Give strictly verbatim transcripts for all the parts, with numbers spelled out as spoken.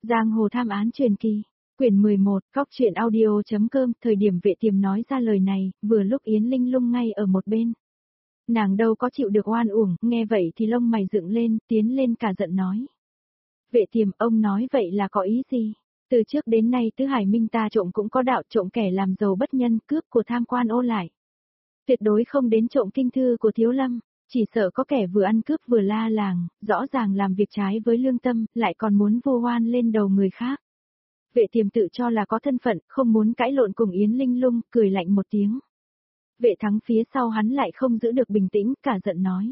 Giang hồ tham án truyền kỳ, quyển mười một, góc truyện audio.com, thời điểm Vệ Tiềm nói ra lời này, vừa lúc Yến Linh Lung ngay ở một bên. Nàng đâu có chịu được oan uổng, nghe vậy thì lông mày dựng lên, tiến lên cả giận nói. Vệ Tiềm, ông nói vậy là có ý gì? Từ trước đến nay Tứ Hải Minh ta trộm cũng có đạo, trộm kẻ làm giàu bất nhân, cướp của tham quan ô lại. Tuyệt đối không đến trộm kinh thư của Thiếu Lâm, chỉ sợ có kẻ vừa ăn cướp vừa la làng, rõ ràng làm việc trái với lương tâm, lại còn muốn vu oan lên đầu người khác. Vệ Tiềm tự cho là có thân phận, không muốn cãi lộn cùng Yến Linh Lung, cười lạnh một tiếng. Vệ Thắng phía sau hắn lại không giữ được bình tĩnh, cả giận nói.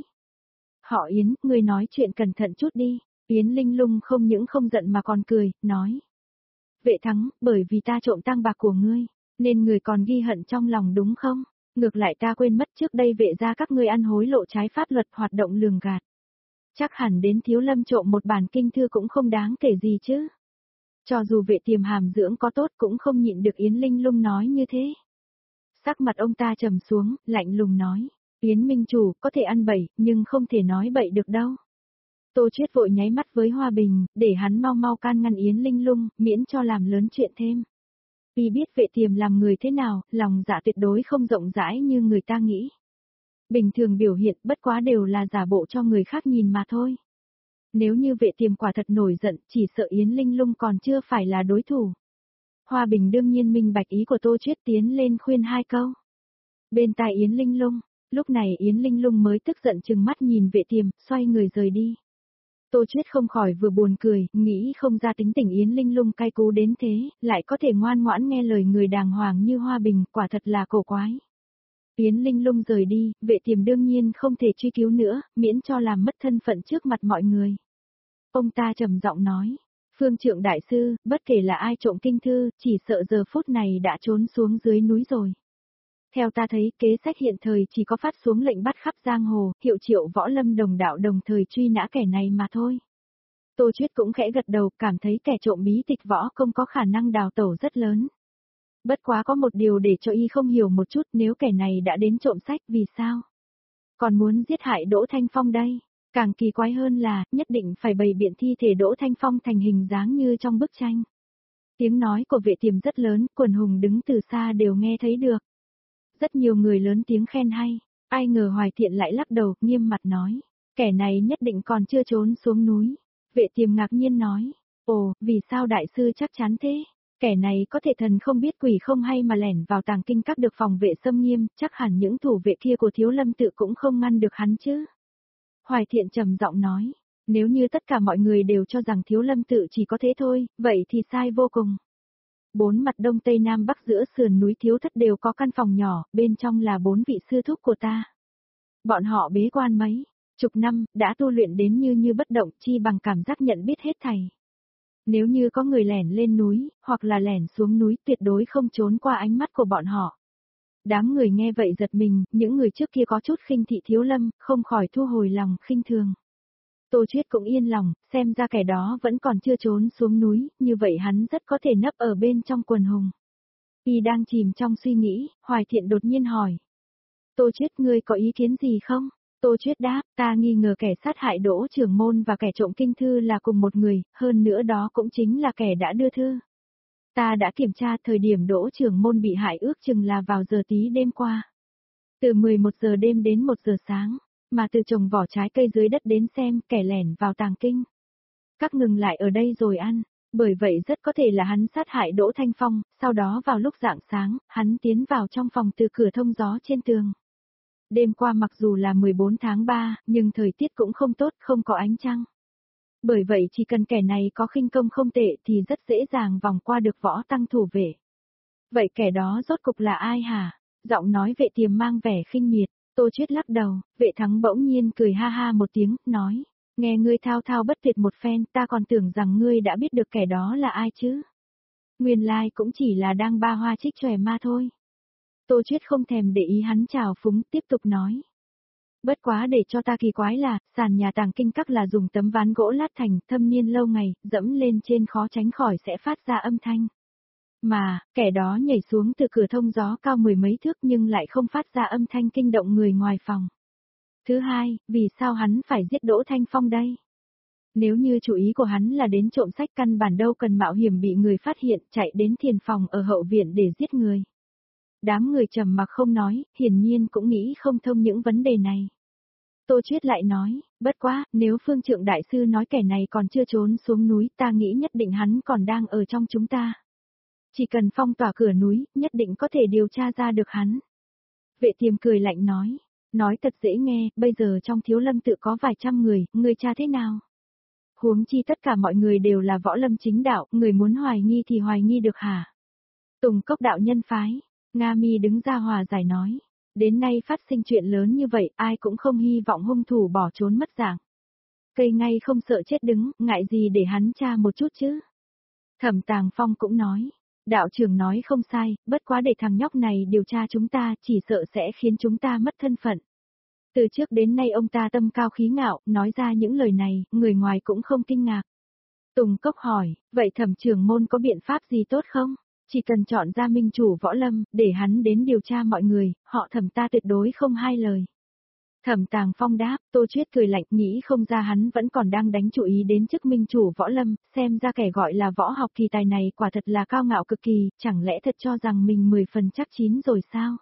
Họ Yến, ngươi nói chuyện cẩn thận chút đi. Yến Linh Lung không những không giận mà còn cười, nói. Vệ Thắng, bởi vì ta trộm tang bạc của ngươi, nên người còn ghi hận trong lòng đúng không? Ngược lại ta quên mất trước đây vệ gia các ngươi ăn hối lộ trái pháp luật hoạt động lường gạt. Chắc hẳn đến Thiếu Lâm trộm một bản kinh thư cũng không đáng kể gì chứ. Cho dù Vệ Tiềm hàm dưỡng có tốt cũng không nhịn được Yến Linh Lung nói như thế. Sắc mặt ông ta trầm xuống, lạnh lùng nói. Yến Minh Chủ, có thể ăn bậy, nhưng không thể nói bậy được đâu. Tô Chuyết vội nháy mắt với Hoa Bình, để hắn mau mau can ngăn Yến Linh Lung, miễn cho làm lớn chuyện thêm. Vì biết Vệ Tiềm làm người thế nào, lòng dạ tuyệt đối không rộng rãi như người ta nghĩ. Bình thường biểu hiện bất quá đều là giả bộ cho người khác nhìn mà thôi. Nếu như Vệ Tiềm quả thật nổi giận, chỉ sợ Yến Linh Lung còn chưa phải là đối thủ. Hoa Bình đương nhiên minh bạch ý của Tô Chuyết, tiến lên khuyên hai câu. Bên tai Yến Linh Lung, lúc này Yến Linh Lung mới tức giận trừng mắt nhìn Vệ Tiềm, xoay người rời đi. Tô Chuyết không khỏi vừa buồn cười, nghĩ không ra tính tình Yến Linh Lung cay cú đến thế, lại có thể ngoan ngoãn nghe lời người đàng hoàng như Hoa Bình, quả thật là cổ quái. Yến Linh Lung rời đi, Vệ Tiềm đương nhiên không thể truy cứu nữa, miễn cho làm mất thân phận trước mặt mọi người. Ông ta trầm giọng nói, Phương Trượng Đại Sư, bất kể là ai trộm kinh thư, chỉ sợ giờ phút này đã trốn xuống dưới núi rồi. Theo ta thấy, kế sách hiện thời chỉ có phát xuống lệnh bắt khắp giang hồ, hiệu triệu võ lâm đồng đạo đồng thời truy nã kẻ này mà thôi. Tô Chuyết cũng khẽ gật đầu, cảm thấy kẻ trộm bí tịch võ công có khả năng đào tẩu rất lớn. Bất quá có một điều để cho y không hiểu một chút, nếu kẻ này đã đến trộm sách vì sao? Còn muốn giết hại Đỗ Thanh Phong đây? Càng kỳ quái hơn là, nhất định phải bày biện thi thể Đỗ Thanh Phong thành hình dáng như trong bức tranh. Tiếng nói của Vệ Tiềm rất lớn, quần hùng đứng từ xa đều nghe thấy được. Rất nhiều người lớn tiếng khen hay, ai ngờ Hoài Thiện lại lắc đầu, nghiêm mặt nói, kẻ này nhất định còn chưa trốn xuống núi. Vệ Tiềm ngạc nhiên nói, ồ, vì sao đại sư chắc chắn thế? Kẻ này có thể thần không biết quỷ không hay mà lẻn vào tàng kinh các được phòng vệ xâm nghiêm, chắc hẳn những thủ vệ kia của Thiếu Lâm tự cũng không ngăn được hắn chứ. Hoài Thiện trầm giọng nói, nếu như tất cả mọi người đều cho rằng Thiếu Lâm tự chỉ có thế thôi, vậy thì sai vô cùng. Bốn mặt đông tây nam bắc giữa sườn núi Thiếu Thất đều có căn phòng nhỏ, bên trong là bốn vị sư thúc của ta. Bọn họ bế quan mấy chục năm, đã tu luyện đến như như bất động, chi bằng cảm giác nhận biết hết thảy. Nếu như có người lẻn lên núi, hoặc là lẻn xuống núi, tuyệt đối không trốn qua ánh mắt của bọn họ. Đám người nghe vậy giật mình, những người trước kia có chút khinh thị Thiếu Lâm, không khỏi thu hồi lòng khinh thường. Tô Chuyết cũng yên lòng, xem ra kẻ đó vẫn còn chưa trốn xuống núi, như vậy hắn rất có thể nấp ở bên trong quần hùng. Y đang chìm trong suy nghĩ, Hoài Thiện đột nhiên hỏi. Tô Chuyết, ngươi có ý kiến gì không? Tô Chuyết đáp, ta nghi ngờ kẻ sát hại Đỗ Trưởng Môn và kẻ trộm kinh thư là cùng một người, hơn nữa đó cũng chính là kẻ đã đưa thư. Ta đã kiểm tra thời điểm Đỗ Trưởng Môn bị hại ước chừng là vào giờ tí đêm qua. Từ mười một giờ đêm đến một giờ sáng, mà từ trồng vỏ trái cây dưới đất đến xem kẻ lẻn vào tàng kinh. Các ngừng lại ở đây rồi ăn, bởi vậy rất có thể là hắn sát hại Đỗ Thanh Phong, sau đó vào lúc rạng sáng, hắn tiến vào trong phòng từ cửa thông gió trên tường. Đêm qua mặc dù là mười bốn tháng ba, nhưng thời tiết cũng không tốt, không có ánh trăng. Bởi vậy chỉ cần kẻ này có khinh công không tệ thì rất dễ dàng vòng qua được võ tăng thủ vệ. Vậy kẻ đó rốt cục là ai hả? Giọng nói Vệ Tiềm mang vẻ khinh miệt. Tô Chuyết lắc đầu, Vệ Thắng bỗng nhiên cười ha ha một tiếng, nói, nghe ngươi thao thao bất tuyệt một phen, ta còn tưởng rằng ngươi đã biết được kẻ đó là ai chứ. Nguyên lai cũng chỉ là đang ba hoa trích chòe ma thôi. Tô Chuyết không thèm để ý hắn chào phúng, tiếp tục nói. Bất quá để cho ta kỳ quái là, sàn nhà tàng kinh các là dùng tấm ván gỗ lát thành, thâm niên lâu ngày, dẫm lên trên khó tránh khỏi sẽ phát ra âm thanh. Mà, kẻ đó nhảy xuống từ cửa thông gió cao mười mấy thước nhưng lại không phát ra âm thanh kinh động người ngoài phòng. Thứ hai, vì sao hắn phải giết Đỗ Thanh Phong đây? Nếu như chủ ý của hắn là đến trộm sách căn bản đâu cần mạo hiểm bị người phát hiện chạy đến thiền phòng ở hậu viện để giết người. Đám người trầm mặc không nói, hiển nhiên cũng nghĩ không thông những vấn đề này. Tô Chuyết lại nói, bất quá, nếu phương trượng đại sư nói kẻ này còn chưa trốn xuống núi ta nghĩ nhất định hắn còn đang ở trong chúng ta. Chỉ cần phong tỏa cửa núi, nhất định có thể điều tra ra được hắn. Vệ tiềm cười lạnh nói, nói thật dễ nghe, bây giờ trong thiếu lâm tự có vài trăm người, người tra thế nào? Huống chi tất cả mọi người đều là võ lâm chính đạo, người muốn hoài nghi thì hoài nghi được hả? Tùng Cốc đạo nhân phái, Nga Mi đứng ra hòa giải nói, đến nay phát sinh chuyện lớn như vậy, ai cũng không hy vọng hung thủ bỏ trốn mất dạng. Cây ngay không sợ chết đứng, ngại gì để hắn tra một chút chứ? Thẩm Tàng Phong cũng nói, đạo trưởng nói không sai, bất quá để thằng nhóc này điều tra chúng ta, chỉ sợ sẽ khiến chúng ta mất thân phận. Từ trước đến nay ông ta tâm cao khí ngạo, nói ra những lời này, người ngoài cũng không kinh ngạc. Tùng Cốc hỏi, vậy thẩm trưởng môn có biện pháp gì tốt không? Chỉ cần chọn ra minh chủ võ lâm, để hắn đến điều tra mọi người, họ thẩm ta tuyệt đối không hai lời. Thẩm Tàng Phong đáp, Tô Chuyết cười lạnh nghĩ không ra hắn vẫn còn đang đánh chú ý đến chức minh chủ võ lâm, xem ra kẻ gọi là võ học kỳ tài này quả thật là cao ngạo cực kỳ, chẳng lẽ thật cho rằng mình mười phần chắc chín rồi sao?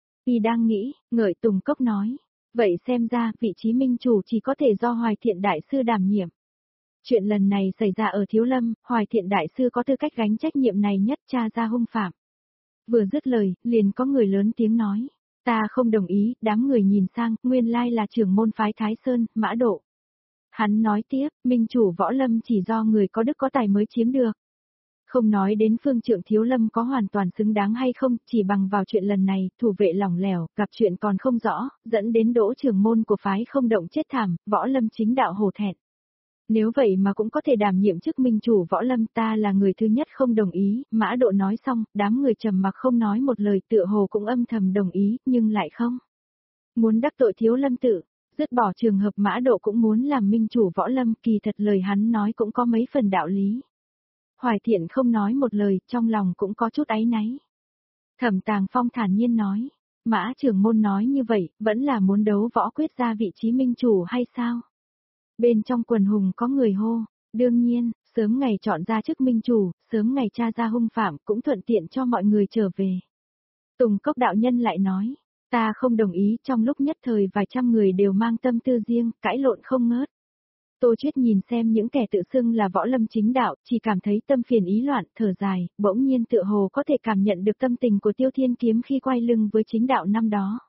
Y đang nghĩ, ngợi Tùng Cốc nói, vậy xem ra vị trí minh chủ chỉ có thể do Hoài Thiện Đại Sư đảm nhiệm. Chuyện lần này xảy ra ở Thiếu Lâm, Hoài Thiện Đại Sư có tư cách gánh trách nhiệm này nhất tra ra hung phạm. Vừa dứt lời, liền có người lớn tiếng nói. Ta không đồng ý, đám người nhìn sang, nguyên lai là trưởng môn phái Thái Sơn, Mã Độ. Hắn nói tiếp, minh chủ võ lâm chỉ do người có đức có tài mới chiếm được. Không nói đến phương trượng Thiếu Lâm có hoàn toàn xứng đáng hay không, chỉ bằng vào chuyện lần này, thủ vệ lỏng lẻo, gặp chuyện còn không rõ, dẫn đến đỗ trưởng môn của phái không động chết thảm, võ lâm chính đạo hổ thẹn. Nếu vậy mà cũng có thể đảm nhiệm chức minh chủ võ lâm ta là người thứ nhất không đồng ý, Mã Độ nói xong, đám người trầm mặc không nói một lời tựa hồ cũng âm thầm đồng ý, nhưng lại không. Muốn đắc tội Thiếu Lâm tự, dứt bỏ trường hợp Mã Độ cũng muốn làm minh chủ võ lâm, kỳ thật lời hắn nói cũng có mấy phần đạo lý. Hoài Thiện không nói một lời, trong lòng cũng có chút áy náy. Thẩm Tàng Phong thản nhiên nói, Mã trưởng môn nói như vậy, vẫn là muốn đấu võ quyết ra vị trí minh chủ hay sao? Bên trong quần hùng có người hô, đương nhiên, sớm ngày chọn ra chức minh chủ, sớm ngày tra ra hung phạm cũng thuận tiện cho mọi người trở về. Tùng Cốc đạo nhân lại nói, ta không đồng ý, trong lúc nhất thời vài trăm người đều mang tâm tư riêng, cãi lộn không ngớt. Tô Chuyết nhìn xem những kẻ tự xưng là võ lâm chính đạo, chỉ cảm thấy tâm phiền ý loạn, thở dài, bỗng nhiên tựa hồ có thể cảm nhận được tâm tình của Tiêu Thiên Kiếm khi quay lưng với chính đạo năm đó.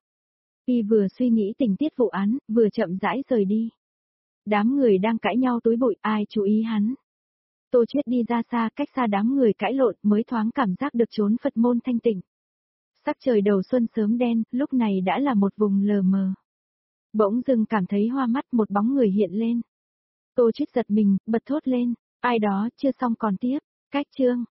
Y vừa suy nghĩ tình tiết vụ án, vừa chậm rãi rời đi. Đám người đang cãi nhau túi bụi, ai chú ý hắn. Tô Chuyết đi ra xa, cách xa đám người cãi lộn mới thoáng cảm giác được trốn Phật môn thanh tịnh. Sắc trời đầu xuân sớm đen, lúc này đã là một vùng lờ mờ. Bỗng dưng cảm thấy hoa mắt một bóng người hiện lên. Tô Chuyết giật mình, bật thốt lên, ai đó chưa xong còn tiếp, cách chương.